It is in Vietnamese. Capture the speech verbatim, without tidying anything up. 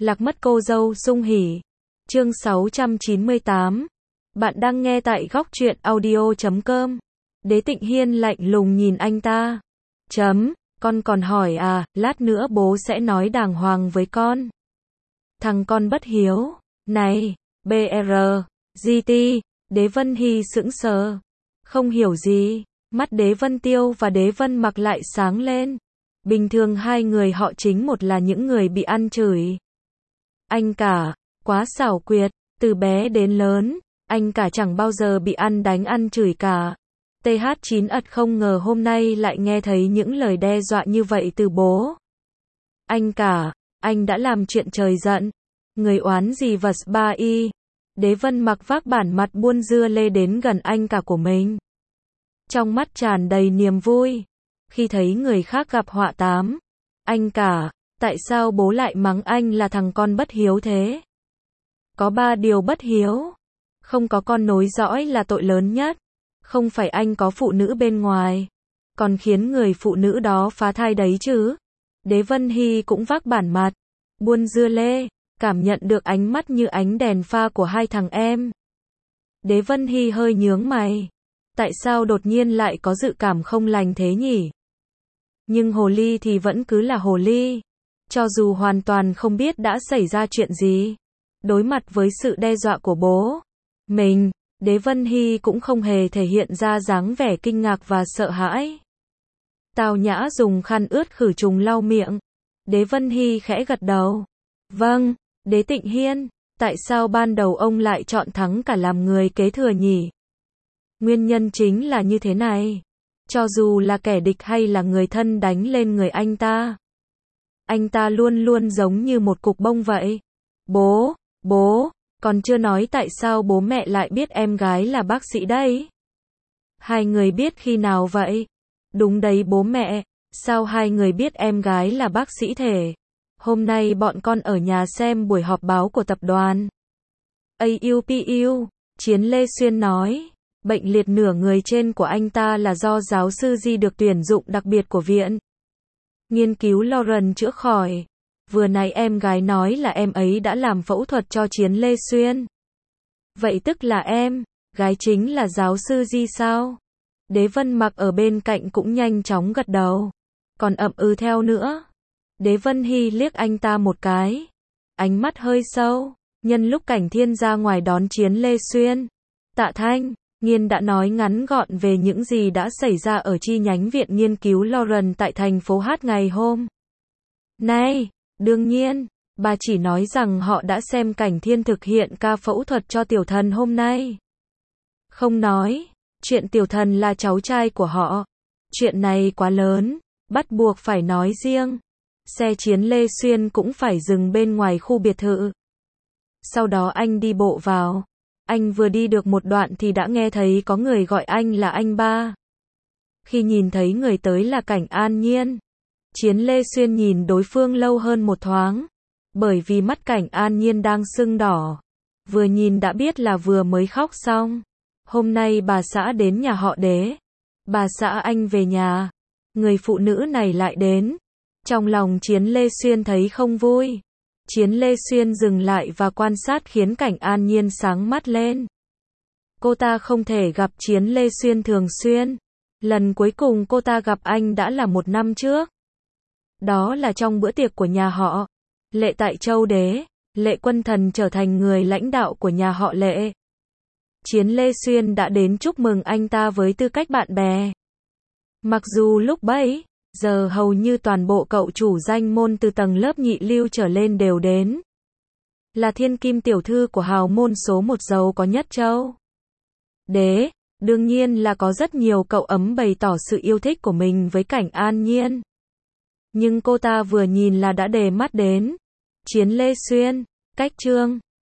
Lạc mất cô dâu sung hỉ. Chương sáu trăm chín mươi tám. Bạn đang nghe tại góc truyện audio chấm com. Đế Tịnh Hiên lạnh lùng nhìn anh ta. Chấm, con còn hỏi à, lát nữa bố sẽ nói đàng hoàng với con. Thằng con bất hiếu. Này, bê rờ, giê tê, Đế Vân Hy sững sờ. Không hiểu gì, mắt Đế Vân Tiêu và Đế Vân Mặc lại sáng lên. Bình thường hai người họ chính một là những người bị ăn chửi. Anh cả, quá xảo quyệt, từ bé đến lớn, anh cả chẳng bao giờ bị ăn đánh ăn chửi cả. tê hát chín ật không ngờ hôm nay lại nghe thấy những lời đe dọa như vậy từ bố. Anh cả, anh đã làm chuyện trời giận. Người oán gì vật ba y. Đế Vân Mặc vác bản mặt buôn dưa lê đến gần anh cả của mình. Trong mắt tràn đầy niềm vui. Khi thấy người khác gặp họa tám. Anh cả, tại sao bố lại mắng anh là thằng con bất hiếu thế? Có ba điều bất hiếu. Không có con nối dõi là tội lớn nhất. Không phải anh có phụ nữ bên ngoài. Còn khiến người phụ nữ đó phá thai đấy chứ. Đế Vân Hy cũng vác bản mặt. Buôn dưa lê. Cảm nhận được ánh mắt như ánh đèn pha của hai thằng em. Đế Vân Hy hơi nhướng mày. Tại sao đột nhiên lại có dự cảm không lành thế nhỉ? Nhưng hồ ly thì vẫn cứ là hồ ly. Cho dù hoàn toàn không biết đã xảy ra chuyện gì. Đối mặt với sự đe dọa của bố mình, Đế Vân Hy cũng không hề thể hiện ra dáng vẻ kinh ngạc và sợ hãi. Tào Nhã dùng khăn ướt khử trùng lau miệng. Đế Vân Hy khẽ gật đầu. Vâng, Đế Tịnh Hiên, tại sao ban đầu ông lại chọn Thắng cả làm người kế thừa nhỉ? Nguyên nhân chính là như thế này. Cho dù là kẻ địch hay là người thân đánh lên người anh ta, anh ta luôn luôn giống như một cục bông vậy. Bố, bố, còn chưa nói tại sao bố mẹ lại biết em gái là bác sĩ đấy. Hai người biết khi nào vậy? Đúng đấy bố mẹ, sao hai người biết em gái là bác sĩ thể? Hôm nay bọn con ở nhà xem buổi họp báo của tập đoàn. a u pê u, Chiến Lê Xuyên nói. Bệnh liệt nửa người trên của anh ta là do giáo sư Di được tuyển dụng đặc biệt của viện nghiên cứu Lauren chữa khỏi. Vừa nãy em gái nói là em ấy đã làm phẫu thuật cho Chiến Lê Xuyên. Vậy tức là em gái chính là giáo sư Di sao? Đế Vân Mặc ở bên cạnh cũng nhanh chóng gật đầu. Còn ậm ừ theo nữa. Đế Vân Hy liếc anh ta một cái. Ánh mắt hơi sâu. Nhân lúc Cảnh Thiên ra ngoài đón Chiến Lê Xuyên, Tạ Thanh Nghiên đã nói ngắn gọn về những gì đã xảy ra ở chi nhánh viện nghiên cứu Lauren tại thành phố Hát ngày hôm nay. Đương nhiên, bà chỉ nói rằng họ đã xem Cảnh Thiên thực hiện ca phẫu thuật cho tiểu thần hôm nay. Không nói, chuyện tiểu thần là cháu trai của họ. Chuyện này quá lớn, bắt buộc phải nói riêng. Xe Chiến Lê Xuyên cũng phải dừng bên ngoài khu biệt thự. Sau đó anh đi bộ vào. Anh vừa đi được một đoạn thì đã nghe thấy có người gọi anh là anh ba. Khi nhìn thấy người tới là Cảnh An Nhiên, Chiến Lê Xuyên nhìn đối phương lâu hơn một thoáng. Bởi vì mắt Cảnh An Nhiên đang sưng đỏ. Vừa nhìn đã biết là vừa mới khóc xong. Hôm nay bà xã đến nhà họ Đế. Bà xã anh về nhà. Người phụ nữ này lại đến. Trong lòng Chiến Lê Xuyên thấy không vui. Chiến Lê Xuyên dừng lại và quan sát khiến Cảnh An Nhiên sáng mắt lên. Cô ta không thể gặp Chiến Lê Xuyên thường xuyên. Lần cuối cùng cô ta gặp anh đã là một năm trước. Đó là trong bữa tiệc của nhà họ Lệ tại Châu Đế. Lệ Quân Thần trở thành người lãnh đạo của nhà họ Lệ. Chiến Lê Xuyên đã đến chúc mừng anh ta với tư cách bạn bè. Mặc dù lúc bấy giờ hầu như toàn bộ cậu chủ danh môn từ tầng lớp nhị lưu trở lên đều đến. Là thiên kim tiểu thư của hào môn số một giàu có nhất Châu Đế. Đương nhiên là có rất nhiều cậu ấm bày tỏ sự yêu thích của mình với Cảnh An Nhiên. Nhưng cô ta vừa nhìn là đã để mắt đến Chiến Lê Xuyên. Cách trương